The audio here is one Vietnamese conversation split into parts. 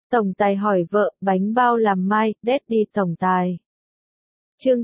Tổng tài hỏi vợ, bánh bao làm mai, Daddy tổng tài. Chương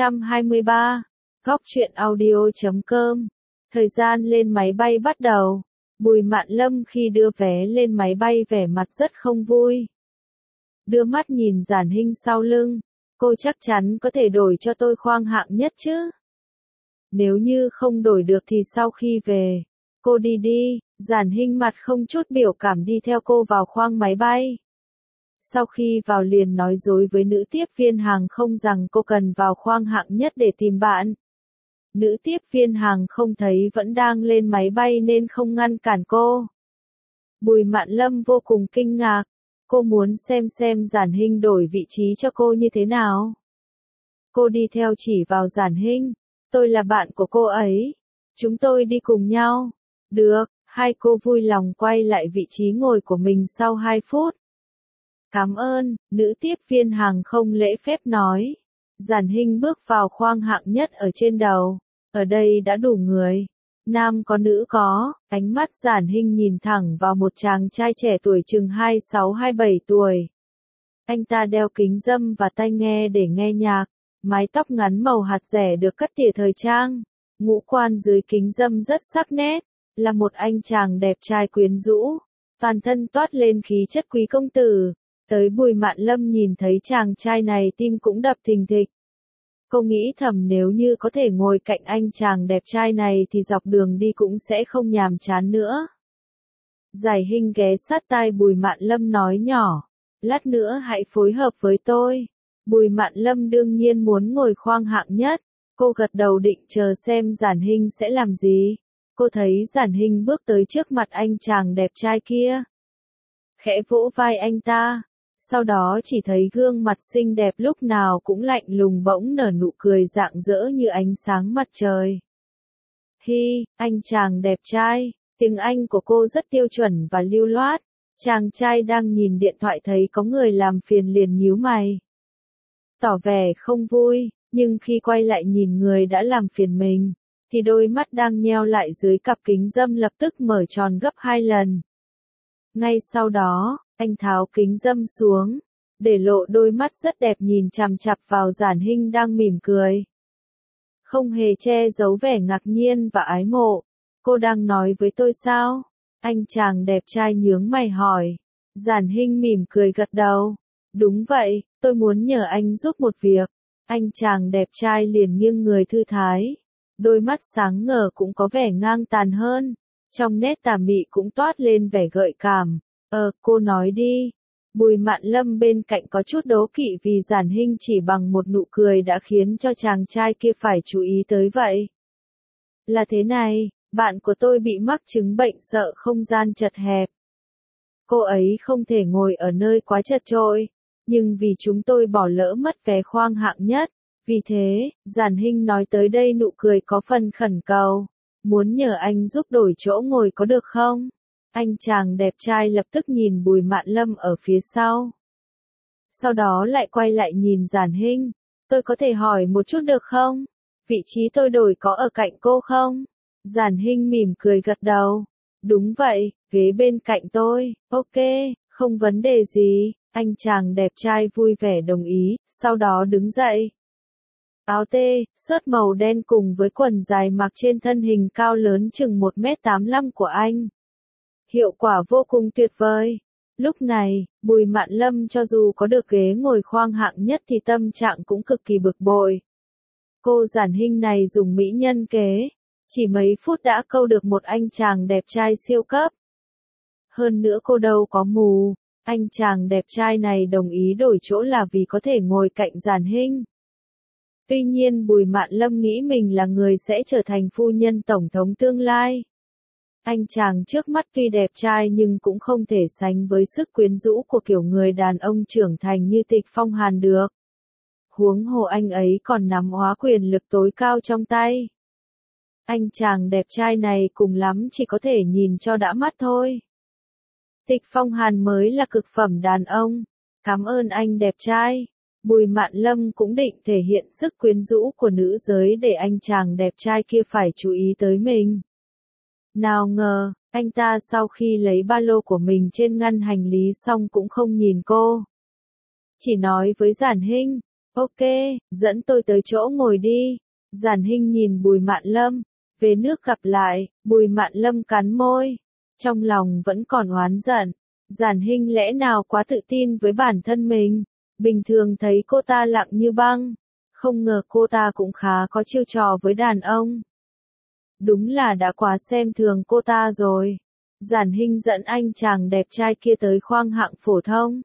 623, Góc truyện audio.com. Thời gian lên máy bay bắt đầu. Bùi Mạn Lâm khi đưa vé lên máy bay vẻ mặt rất không vui. Đưa mắt nhìn Giản Hinh sau lưng, cô chắc chắn có thể đổi cho tôi khoang hạng nhất chứ. Nếu như không đổi được thì sau khi về, cô đi đi. Giản Hinh mặt không chút biểu cảm đi theo cô vào khoang máy bay. Sau khi vào liền nói dối với nữ tiếp viên hàng không rằng cô cần vào khoang hạng nhất để tìm bạn. Nữ tiếp viên hàng không thấy vẫn đang lên máy bay nên không ngăn cản cô. Bùi Mạn Lâm vô cùng kinh ngạc, cô muốn xem Giản Hinh đổi vị trí cho cô như thế nào. Cô đi theo chỉ vào Giản Hinh, tôi là bạn của cô ấy, chúng tôi đi cùng nhau. Được, hai cô vui lòng quay lại vị trí ngồi của mình sau 2 phút. Cảm ơn, nữ tiếp viên hàng không lễ phép nói. Giản Hinh bước vào khoang hạng nhất ở trên đầu. Ở đây đã đủ người. Nam có nữ có, ánh mắt Giản Hinh nhìn thẳng vào một chàng trai trẻ tuổi chừng 26-27 tuổi. Anh ta đeo kính râm và tai nghe để nghe nhạc, mái tóc ngắn màu hạt rẻ được cắt tỉa thời trang. Ngũ quan dưới kính râm rất sắc nét, là một anh chàng đẹp trai quyến rũ, toàn thân toát lên khí chất quý công tử. Tới Bùi Mạn Lâm nhìn thấy chàng trai này tim cũng đập thình thịch. Cô nghĩ thầm nếu như có thể ngồi cạnh anh chàng đẹp trai này thì dọc đường đi cũng sẽ không nhàm chán nữa. Giản Hinh ghé sát tai Bùi Mạn Lâm nói nhỏ, lát nữa hãy phối hợp với tôi. Bùi Mạn Lâm đương nhiên muốn ngồi khoang hạng nhất, cô gật đầu định chờ xem Giản Hinh sẽ làm gì. Cô thấy Giản Hinh bước tới trước mặt anh chàng đẹp trai kia. Khẽ vỗ vai anh ta. Sau đó chỉ thấy gương mặt xinh đẹp lúc nào cũng lạnh lùng bỗng nở nụ cười rạng rỡ như ánh sáng mặt trời. Hi, anh chàng đẹp trai, tiếng Anh của cô rất tiêu chuẩn và lưu loát. Chàng trai đang nhìn điện thoại thấy có người làm phiền liền nhíu mày. Tỏ vẻ không vui, nhưng khi quay lại nhìn người đã làm phiền mình, thì đôi mắt đang nheo lại dưới cặp kính râm lập tức mở tròn gấp 2 lần. Ngay sau đó, anh tháo kính râm xuống, để lộ đôi mắt rất đẹp nhìn chằm chằm vào Giản Hinh đang mỉm cười. Không hề che giấu vẻ ngạc nhiên và ái mộ. Cô đang nói với tôi sao? Anh chàng đẹp trai nhướng mày hỏi. Giản Hinh mỉm cười gật đầu. Đúng vậy, tôi muốn nhờ anh giúp một việc. Anh chàng đẹp trai liền nghiêng người thư thái. Đôi mắt sáng ngời cũng có vẻ ngang tàn hơn. Trong nét tà mị cũng toát lên vẻ gợi cảm. Cô nói đi. Bùi Mạn Lâm bên cạnh có chút đố kỵ vì Giản Hinh chỉ bằng một nụ cười đã khiến cho chàng trai kia phải chú ý tới vậy. Là thế này, bạn của tôi bị mắc chứng bệnh sợ không gian chật hẹp. Cô ấy không thể ngồi ở nơi quá chật chội, nhưng vì chúng tôi bỏ lỡ mất vé khoang hạng nhất, vì thế, Giản Hinh nói tới đây nụ cười có phần khẩn cầu. Muốn nhờ anh giúp đổi chỗ ngồi có được không? Anh chàng đẹp trai lập tức nhìn Bùi Mạn Lâm ở phía sau. Sau đó lại quay lại nhìn Giản Hinh. Tôi có thể hỏi một chút được không? Vị trí tôi đổi có ở cạnh cô không? Giản Hinh mỉm cười gật đầu. Đúng vậy, ghế bên cạnh tôi. Ok, không vấn đề gì. Anh chàng đẹp trai vui vẻ đồng ý, sau đó đứng dậy. Áo tê, sớt màu đen cùng với quần dài mặc trên thân hình cao lớn chừng 1m85 của anh. Hiệu quả vô cùng tuyệt vời. Lúc này, Bùi Mạn Lâm cho dù có được ghế ngồi khoang hạng nhất thì tâm trạng cũng cực kỳ bực bội. Cô Giản Hinh này dùng mỹ nhân kế, chỉ mấy phút đã câu được một anh chàng đẹp trai siêu cấp. Hơn nữa cô đâu có mù, anh chàng đẹp trai này đồng ý đổi chỗ là vì có thể ngồi cạnh Giản Hinh. Tuy nhiên Bùi Mạn Lâm nghĩ mình là người sẽ trở thành phu nhân tổng thống tương lai. Anh chàng trước mắt tuy đẹp trai nhưng cũng không thể sánh với sức quyến rũ của kiểu người đàn ông trưởng thành như Tịch Phong Hàn được. Huống hồ anh ấy còn nắm hóa quyền lực tối cao trong tay. Anh chàng đẹp trai này cùng lắm chỉ có thể nhìn cho đã mắt thôi. Tịch Phong Hàn mới là cực phẩm đàn ông. Cảm ơn anh đẹp trai. Bùi Mạn Lâm cũng định thể hiện sức quyến rũ của nữ giới để anh chàng đẹp trai kia phải chú ý tới mình. Nào ngờ, Anh ta sau khi lấy ba lô của mình trên ngăn hành lý xong cũng không nhìn cô. Chỉ nói với Giản Hinh, ok, dẫn tôi tới chỗ ngồi đi. Giản Hinh nhìn Bùi Mạn Lâm, về nước gặp lại, Bùi Mạn Lâm cắn môi. Trong lòng vẫn còn oán giận. Giản Hinh lẽ nào quá tự tin với bản thân mình. Bình thường thấy cô ta lặng như băng. Không ngờ cô ta cũng khá có chiêu trò với đàn ông. Đúng là đã quá xem thường cô ta rồi. Giản Hinh dẫn anh chàng đẹp trai kia tới khoang hạng phổ thông.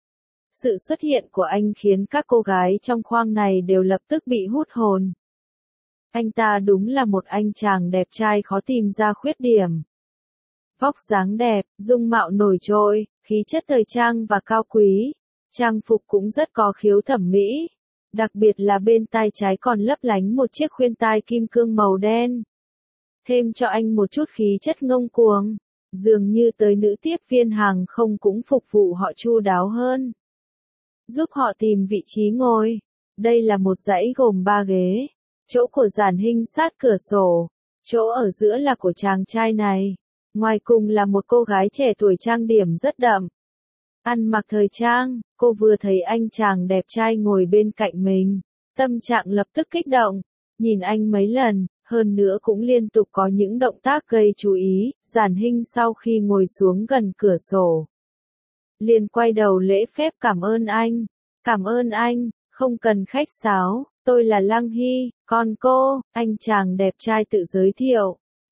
Sự xuất hiện của anh khiến các cô gái trong khoang này đều lập tức bị hút hồn. Anh ta đúng là một anh chàng đẹp trai khó tìm ra khuyết điểm. Vóc dáng đẹp, dung mạo nổi trội, khí chất thời trang và cao quý. Trang phục cũng rất có khiếu thẩm mỹ. Đặc biệt là bên tai trái còn lấp lánh một chiếc khuyên tai kim cương màu đen. Thêm cho anh một chút khí chất ngông cuồng. Dường như tới nữ tiếp viên hàng không cũng phục vụ họ chu đáo hơn. Giúp họ tìm vị trí ngồi. Đây là một dãy gồm 3 ghế. Chỗ của Giản Hinh sát cửa sổ. Chỗ ở giữa là của chàng trai này. Ngoài cùng là một cô gái trẻ tuổi trang điểm rất đậm. Ăn mặc thời trang, cô vừa thấy anh chàng đẹp trai ngồi bên cạnh mình. Tâm trạng lập tức kích động. Nhìn anh mấy lần, hơn nữa cũng liên tục có những động tác gây chú ý. Giản Hinh sau khi ngồi xuống gần cửa sổ, liền quay đầu lễ phép cảm ơn anh. Cảm ơn anh, không cần khách sáo, tôi là Lăng Hy, còn cô, anh chàng đẹp trai tự giới thiệu.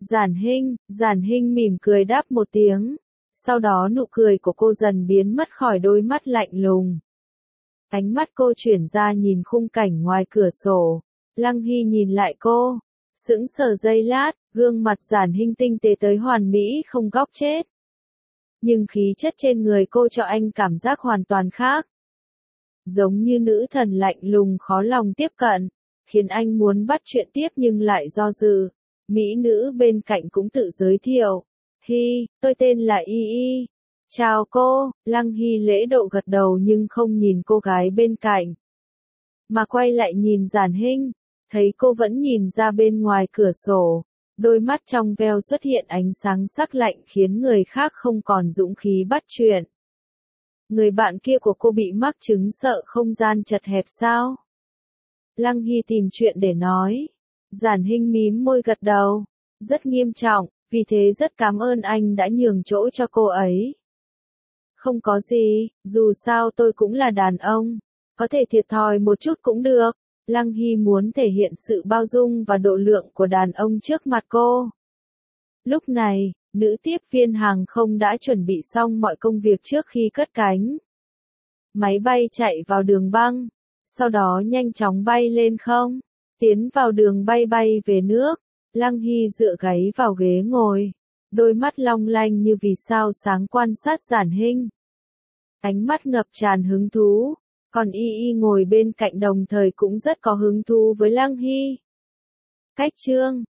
Giản Hinh mỉm cười đáp một tiếng. Sau đó nụ cười của cô dần biến mất khỏi đôi mắt lạnh lùng. Ánh mắt cô chuyển ra nhìn khung cảnh ngoài cửa sổ. Lăng Hy nhìn lại cô. Sững sờ giây lát, gương mặt Giản Hinh tinh tế tới hoàn mỹ không góc chết. Nhưng khí chất trên người cô cho anh cảm giác hoàn toàn khác. Giống như nữ thần lạnh lùng khó lòng tiếp cận, khiến anh muốn bắt chuyện tiếp nhưng lại do dự. Mỹ nữ bên cạnh cũng tự giới thiệu. Hy, tôi tên là Y Y. Chào cô, Lăng Hy lễ độ gật đầu nhưng không nhìn cô gái bên cạnh. Mà quay lại nhìn Giản Hinh, thấy cô vẫn nhìn ra bên ngoài cửa sổ. Đôi mắt trong veo xuất hiện ánh sáng sắc lạnh khiến người khác không còn dũng khí bắt chuyện. Người bạn kia của cô bị mắc chứng sợ không gian chật hẹp sao? Lăng Hy tìm chuyện để nói. Giản Hinh mím môi gật đầu. Rất nghiêm trọng, vì thế rất cảm ơn anh đã nhường chỗ cho cô ấy. Không có gì, dù sao tôi cũng là đàn ông. Có thể thiệt thòi một chút cũng được. Lăng Hy muốn thể hiện sự bao dung và độ lượng của đàn ông trước mặt cô. Lúc này, nữ tiếp viên hàng không đã chuẩn bị xong mọi công việc trước khi cất cánh. Máy bay chạy vào đường băng, sau đó nhanh chóng bay lên không, tiến vào đường bay bay về nước. Lăng Hy dựa gáy vào ghế ngồi, đôi mắt long lanh như vì sao sáng quan sát Giản Hinh. Ánh mắt ngập tràn hứng thú, còn Y Y ngồi bên cạnh đồng thời cũng rất có hứng thú với Lăng Hy. Cách chương